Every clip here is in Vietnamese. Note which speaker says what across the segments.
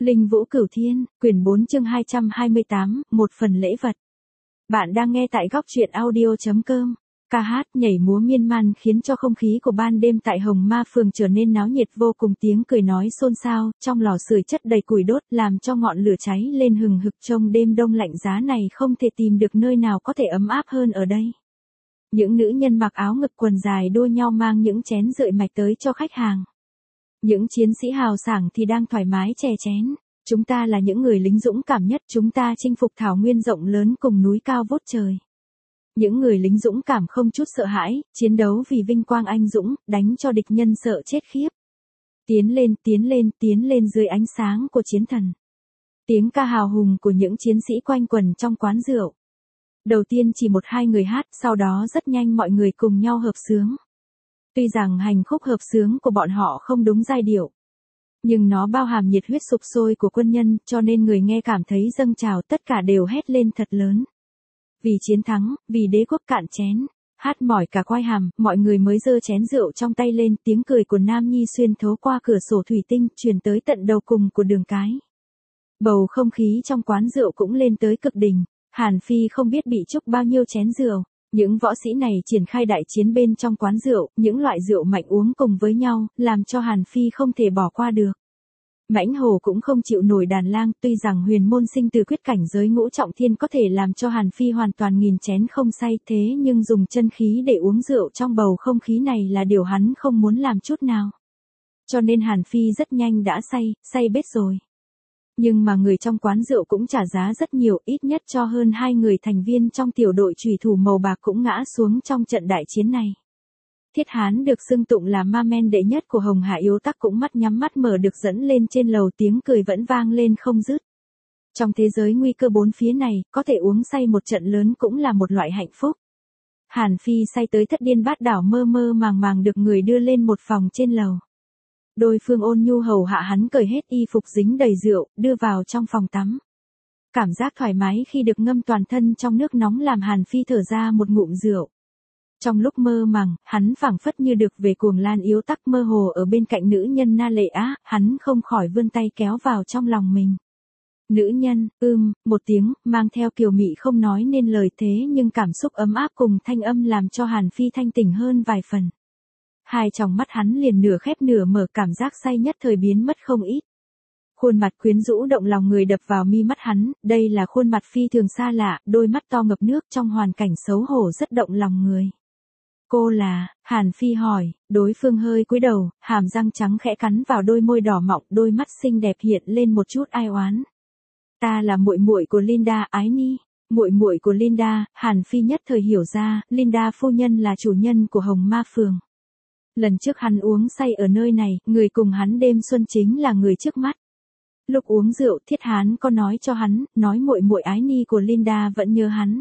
Speaker 1: Linh Vũ Cửu Thiên, quyển 4 chương 228, một phần lễ vật. Bạn đang nghe tại góc truyện audio.com. Ca hát, nhảy múa miên man khiến cho không khí của ban đêm tại Hồng Ma Phường trở nên náo nhiệt vô cùng, tiếng cười nói xôn xao, trong lò sưởi chất đầy củi đốt làm cho ngọn lửa cháy lên hừng hực, trong đêm đông lạnh giá này không thể tìm được nơi nào có thể ấm áp hơn ở đây. Những nữ nhân mặc áo ngực quần dài đua nhau mang những chén rượu mạch tới cho khách hàng. Những chiến sĩ hào sảng thì đang thoải mái chè chén. Chúng ta là những người lính dũng cảm nhất, chúng ta chinh phục thảo nguyên rộng lớn cùng núi cao vút trời. Những người lính dũng cảm không chút sợ hãi, chiến đấu vì vinh quang anh dũng, đánh cho địch nhân sợ chết khiếp. Tiến lên, tiến lên, tiến lên dưới ánh sáng của chiến thần. Tiếng ca hào hùng của những chiến sĩ quanh quẩn trong quán rượu. Đầu tiên chỉ một hai người hát, sau đó rất nhanh mọi người cùng nhau hợp xướng. Tuy rằng hành khúc hợp xướng của bọn họ không đúng giai điệu, nhưng nó bao hàm nhiệt huyết sục sôi của quân nhân, cho nên người nghe cảm thấy dâng trào, tất cả đều hét lên thật lớn. Vì chiến thắng, vì đế quốc, cạn chén. Hát mỏi cả quai hàm, mọi người mới giơ chén rượu trong tay lên, tiếng cười của Nam Nhi xuyên thấu qua cửa sổ thủy tinh, truyền tới tận đầu cùng của đường cái. Bầu không khí trong quán rượu cũng lên tới cực đỉnh. Hàn Phi không biết bị chúc bao nhiêu chén rượu. Những võ sĩ này triển khai đại chiến bên trong quán rượu, những loại rượu mạnh uống cùng với nhau, làm cho Hàn Phi không thể bỏ qua được. Mãnh Hổ cũng không chịu nổi đàn lang, tuy rằng huyền môn sinh từ quyết cảnh giới ngũ trọng thiên có thể làm cho Hàn Phi hoàn toàn nghìn chén không say, thế nhưng dùng chân khí để uống rượu trong bầu không khí này là điều hắn không muốn làm chút nào. Cho nên Hàn Phi rất nhanh đã say bết rồi. Nhưng mà người trong quán rượu cũng trả giá rất nhiều, ít nhất cho hơn 2 người thành viên trong tiểu đội chủy thủ màu bạc cũng ngã xuống trong trận đại chiến này. Thiết Hán được xưng tụng là ma men đệ nhất của Hồng Hà Yếu Tắc cũng mắt nhắm mắt mở được dẫn lên trên lầu, tiếng cười vẫn vang lên không dứt. Trong thế giới nguy cơ bốn phía này, có thể uống say một trận lớn cũng là một loại hạnh phúc. Hàn Phi say tới thất điên bát đảo, mơ mơ màng màng được người đưa lên một phòng trên lầu. Đối phương ôn nhu hầu hạ hắn cởi hết y phục dính đầy rượu, đưa vào trong phòng tắm. Cảm giác thoải mái khi được ngâm toàn thân trong nước nóng làm Hàn Phi thở ra một ngụm rượu. Trong lúc mơ màng, hắn phảng phất như được về cuồng lan yếu tắc, mơ hồ ở bên cạnh nữ nhân na lệ á, hắn không khỏi vươn tay kéo vào trong lòng mình. Nữ nhân, một tiếng, mang theo kiều mị không nói nên lời, thế nhưng cảm xúc ấm áp cùng thanh âm làm cho Hàn Phi thanh tỉnh hơn vài phần. Hai tròng mắt hắn liền nửa khép nửa mở, cảm giác say nhất thời biến mất không ít. Khuôn mặt quyến rũ động lòng người đập vào mi mắt hắn, đây là khuôn mặt phi thường xa lạ, đôi mắt to ngập nước trong hoàn cảnh xấu hổ rất động lòng người. Cô là, Hàn Phi hỏi, đối phương hơi cúi đầu, hàm răng trắng khẽ cắn vào đôi môi đỏ mọng, đôi mắt xinh đẹp hiện lên một chút ai oán. Ta là muội muội của Linda, Ái Ni. Muội muội của Linda, Hàn Phi nhất thời hiểu ra, Linda phu nhân là chủ nhân của Hồng Ma Phường. Lần trước hắn uống say ở nơi này, người cùng hắn đêm xuân chính là người trước mắt. Lúc uống rượu, Thiết Hán có nói cho hắn, nói muội muội Ái Ni của Linda vẫn nhớ hắn.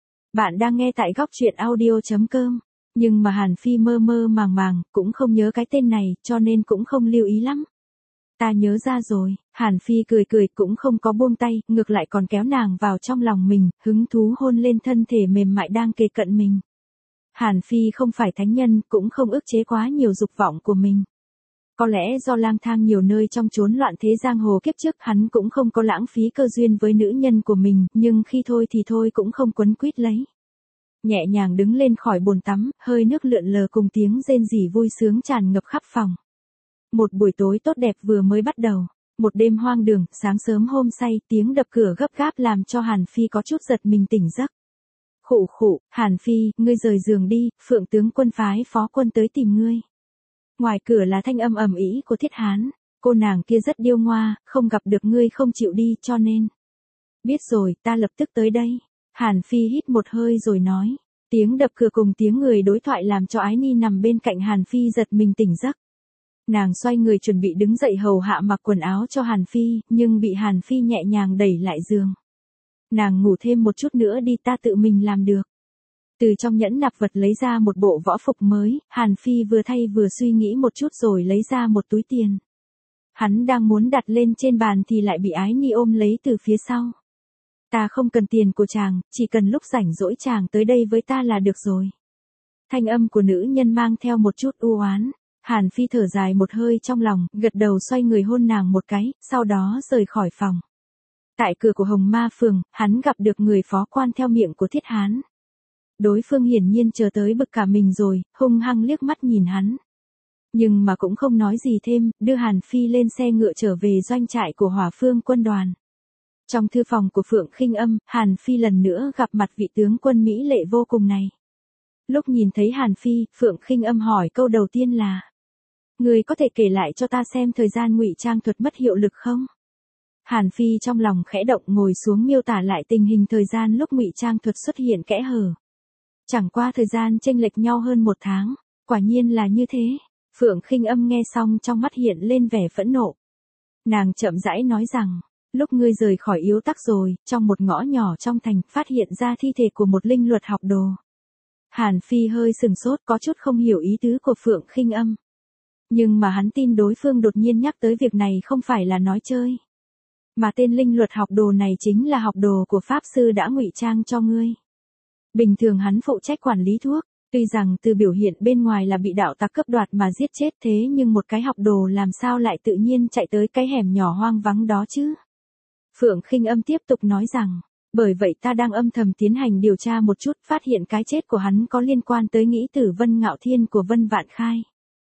Speaker 1: Bạn đang nghe tại góc truyện audio.com. Nhưng mà Hàn Phi mơ mơ màng màng, cũng không nhớ cái tên này, cho nên cũng không lưu ý lắm. Ta nhớ ra rồi, Hàn Phi cười cười cũng không có buông tay, ngược lại còn kéo nàng vào trong lòng mình, hứng thú hôn lên thân thể mềm mại đang kề cận mình. Hàn Phi không phải thánh nhân, cũng không ức chế quá nhiều dục vọng của mình. Có lẽ do lang thang nhiều nơi trong chốn loạn thế giang hồ kiếp trước, hắn cũng không có lãng phí cơ duyên với nữ nhân của mình, nhưng khi thôi thì thôi cũng không quấn quýt lấy. Nhẹ nhàng đứng lên khỏi bồn tắm, hơi nước lượn lờ cùng tiếng rên rỉ vui sướng tràn ngập khắp phòng. Một buổi tối tốt đẹp vừa mới bắt đầu. Một đêm hoang đường, sáng sớm hôm say, tiếng đập cửa gấp gáp làm cho Hàn Phi có chút giật mình tỉnh giấc. Khụ khụ, Hàn Phi, ngươi rời giường đi, Phượng tướng quân phái phó quân tới tìm ngươi. Ngoài cửa là thanh âm ầm ĩ của Thiết Hán, cô nàng kia rất điêu ngoa, không gặp được ngươi không chịu đi cho nên. Biết rồi, ta lập tức tới đây. Hàn Phi hít một hơi rồi nói. Tiếng đập cửa cùng tiếng người đối thoại làm cho Ái Ni nằm bên cạnh Hàn Phi giật mình tỉnh giấc. Nàng xoay người chuẩn bị đứng dậy hầu hạ mặc quần áo cho Hàn Phi, nhưng bị Hàn Phi nhẹ nhàng đẩy lại giường. Nàng ngủ thêm một chút nữa đi, ta tự mình làm được. Từ trong nhẫn nạp vật lấy ra một bộ võ phục mới, Hàn Phi vừa thay vừa suy nghĩ một chút rồi lấy ra một túi tiền. Hắn đang muốn đặt lên trên bàn thì lại bị Ái Ni ôm lấy từ phía sau. Ta không cần tiền của chàng, chỉ cần lúc rảnh rỗi chàng tới đây với ta là được rồi. Thanh âm của nữ nhân mang theo một chút u oán. Hàn Phi thở dài một hơi trong lòng, gật đầu xoay người hôn nàng một cái, sau đó rời khỏi phòng. Tại cửa của Hồng Ma Phường, hắn gặp được người phó quan theo miệng của Thiết Hán. Đối phương hiển nhiên chờ tới bực cả mình rồi, hung hăng liếc mắt nhìn hắn. Nhưng mà cũng không nói gì thêm, đưa Hàn Phi lên xe ngựa trở về doanh trại của Hỏa Phương quân đoàn. Trong thư phòng của Phượng Khinh Âm, Hàn Phi lần nữa gặp mặt vị tướng quân mỹ lệ vô cùng này. Lúc nhìn thấy Hàn Phi, Phượng Khinh Âm hỏi câu đầu tiên là: Người có thể kể lại cho ta xem thời gian ngụy trang thuật mất hiệu lực không? Hàn Phi trong lòng khẽ động ngồi xuống miêu tả lại tình hình thời gian lúc ngụy trang thuật xuất hiện kẽ hở. Chẳng qua thời gian chênh lệch nhau hơn 1 tháng, quả nhiên là như thế. Phượng Khinh Âm nghe xong trong mắt hiện lên vẻ phẫn nộ. Nàng chậm rãi nói rằng, lúc ngươi rời khỏi Yếu Tắc rồi, trong một ngõ nhỏ trong thành, phát hiện ra thi thể của một linh luật học đồ. Hàn Phi hơi sừng sốt, có chút không hiểu ý tứ của Phượng Khinh Âm. Nhưng mà hắn tin đối phương đột nhiên nhắc tới việc này không phải là nói chơi. Mà tên linh luật học đồ này chính là học đồ của Pháp Sư đã ngụy trang cho ngươi. Bình thường hắn phụ trách quản lý thuốc, tuy rằng từ biểu hiện bên ngoài là bị đạo tặc cướp đoạt mà giết chết thế nhưng một cái học đồ làm sao lại tự nhiên chạy tới cái hẻm nhỏ hoang vắng đó chứ. Phượng Khinh Âm tiếp tục nói rằng, bởi vậy ta đang âm thầm tiến hành điều tra một chút, phát hiện cái chết của hắn có liên quan tới nghĩ tử Vân Ngạo Thiên của Vân Vạn Khai.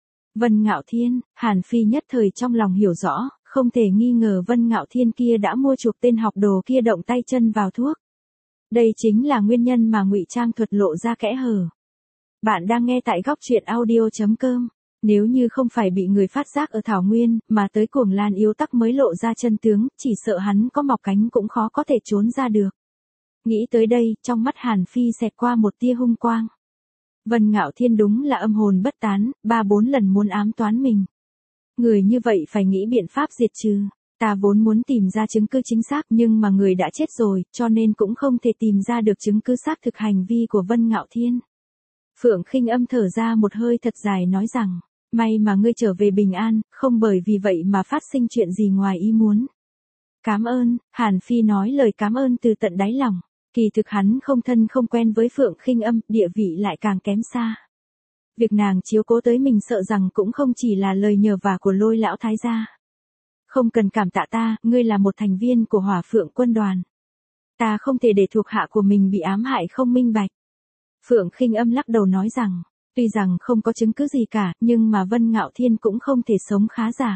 Speaker 1: Vân Ngạo Thiên, Hàn Phi nhất thời trong lòng hiểu rõ, không thể nghi ngờ Vân Ngạo Thiên kia đã mua chuộc tên học đồ kia động tay chân vào thuốc. Đây chính là nguyên nhân mà ngụy trang thuật lộ ra kẽ hở. Bạn đang nghe tại góc truyện audio.com. Nếu như không phải bị người phát giác ở Thảo Nguyên, mà tới Cuồng Lan Yếu Tắc mới lộ ra chân tướng, chỉ sợ hắn có mọc cánh cũng khó có thể trốn ra được. Nghĩ tới đây, trong mắt Hàn Phi xẹt qua một tia hung quang. Vân Ngạo Thiên đúng là âm hồn bất tán, 3-4 lần muốn ám toán mình. Người như vậy phải nghĩ biện pháp diệt trừ. Ta vốn muốn tìm ra chứng cứ chính xác nhưng mà người đã chết rồi, cho nên cũng không thể tìm ra được chứng cứ xác thực hành vi của Vân Ngạo Thiên. Phượng Khinh Âm thở ra một hơi thật dài nói rằng, may mà ngươi trở về bình an, không bởi vì vậy mà phát sinh chuyện gì ngoài ý muốn. Cảm ơn, Hàn Phi nói lời cảm ơn từ tận đáy lòng. Kỳ thực hắn không thân không quen với Phượng Khinh Âm, địa vị lại càng kém xa. Việc nàng chiếu cố tới mình sợ rằng cũng không chỉ là lời nhờ vả của Lôi lão thái gia. Không cần cảm tạ ta, ngươi là một thành viên của Hỏa Phượng quân đoàn. Ta không thể để thuộc hạ của mình bị ám hại không minh bạch. Phượng Khinh Âm lắc đầu nói rằng, tuy rằng không có chứng cứ gì cả, nhưng mà Vân Ngạo Thiên cũng không thể sống khá giả.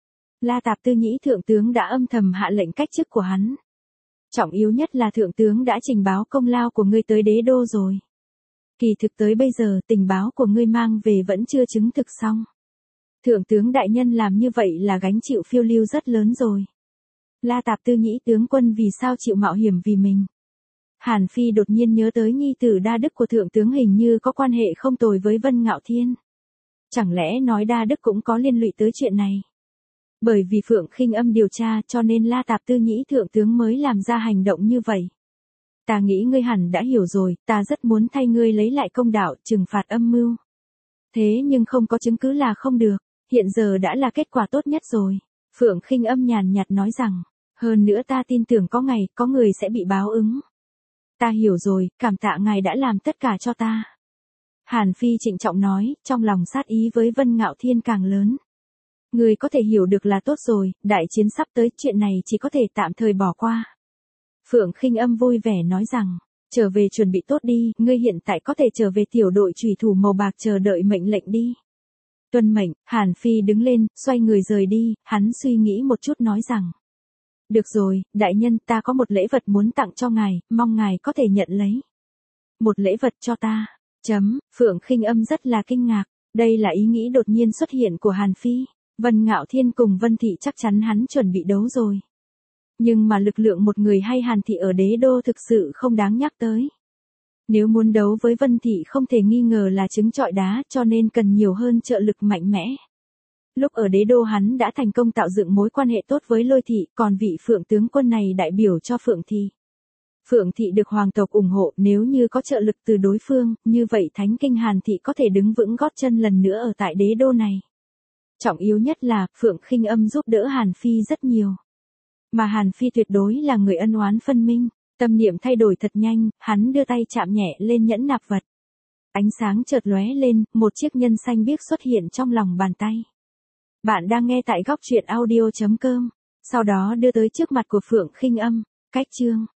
Speaker 1: La Tạp Tư Nhĩ thượng tướng đã âm thầm hạ lệnh cách chức của hắn. Trọng yếu nhất là thượng tướng đã trình báo công lao của ngươi tới đế đô rồi. Kỳ thực tới bây giờ tình báo của ngươi mang về vẫn chưa chứng thực xong. Thượng tướng đại nhân làm như vậy là gánh chịu phiêu lưu rất lớn rồi. La Tạp Tư Nhĩ tướng quân vì sao chịu mạo hiểm vì mình? Hàn Phi đột nhiên nhớ tới nhi tử Đa Đức của thượng tướng hình như có quan hệ không tồi với Vân Ngạo Thiên. Chẳng lẽ nói Đa Đức cũng có liên lụy tới chuyện này? Bởi vì Phượng Khinh Âm điều tra cho nên La Tạp Tư Nhĩ thượng tướng mới làm ra hành động như vậy. Ta nghĩ ngươi hẳn đã hiểu rồi, ta rất muốn thay ngươi lấy lại công đạo, trừng phạt âm mưu. Thế nhưng không có chứng cứ là không được, hiện giờ đã là kết quả tốt nhất rồi. Phượng Khinh Âm nhàn nhạt nói rằng, hơn nữa ta tin tưởng có ngày, có người sẽ bị báo ứng. Ta hiểu rồi, cảm tạ ngài đã làm tất cả cho ta. Hàn Phi trịnh trọng nói, trong lòng sát ý với Vân Ngạo Thiên càng lớn. Người có thể hiểu được là tốt rồi, đại chiến sắp tới, chuyện này chỉ có thể tạm thời bỏ qua. Phượng Khinh Âm vui vẻ nói rằng, trở về chuẩn bị tốt đi, ngươi hiện tại có thể trở về tiểu đội chủy thủ màu bạc chờ đợi mệnh lệnh đi. Tuân mệnh, Hàn Phi đứng lên, xoay người rời đi, hắn suy nghĩ một chút nói rằng. Được rồi, đại nhân, ta có một lễ vật muốn tặng cho ngài, mong ngài có thể nhận lấy. Một lễ vật cho ta. Phượng Khinh Âm rất là kinh ngạc, đây là ý nghĩ đột nhiên xuất hiện của Hàn Phi. Vân Ngạo Thiên cùng Vân Thị chắc chắn hắn chuẩn bị đấu rồi. Nhưng mà lực lượng một người hay Hàn Thị ở đế đô thực sự không đáng nhắc tới. Nếu muốn đấu với Vân Thị không thể nghi ngờ là trứng trọi đá cho nên cần nhiều hơn trợ lực mạnh mẽ. Lúc ở đế đô hắn đã thành công tạo dựng mối quan hệ tốt với Lôi Thị, còn vị Phượng tướng quân này đại biểu cho Phượng Thị. Phượng Thị được hoàng tộc ủng hộ, nếu như có trợ lực từ đối phương, như vậy Thánh Kinh Hàn Thị có thể đứng vững gót chân lần nữa ở tại đế đô này. Trọng yếu nhất là, Phượng Khinh Âm giúp đỡ Hàn Phi rất nhiều. Mà Hàn Phi tuyệt đối là người ân oán phân minh, tâm niệm thay đổi thật nhanh, hắn đưa tay chạm nhẹ lên nhẫn nạp vật. Ánh sáng chợt lóe lên, một chiếc nhân xanh biếc xuất hiện trong lòng bàn tay. Bạn đang nghe tại góc truyện audio.com. Sau đó đưa tới trước mặt của Phượng Khinh Âm. Cách chương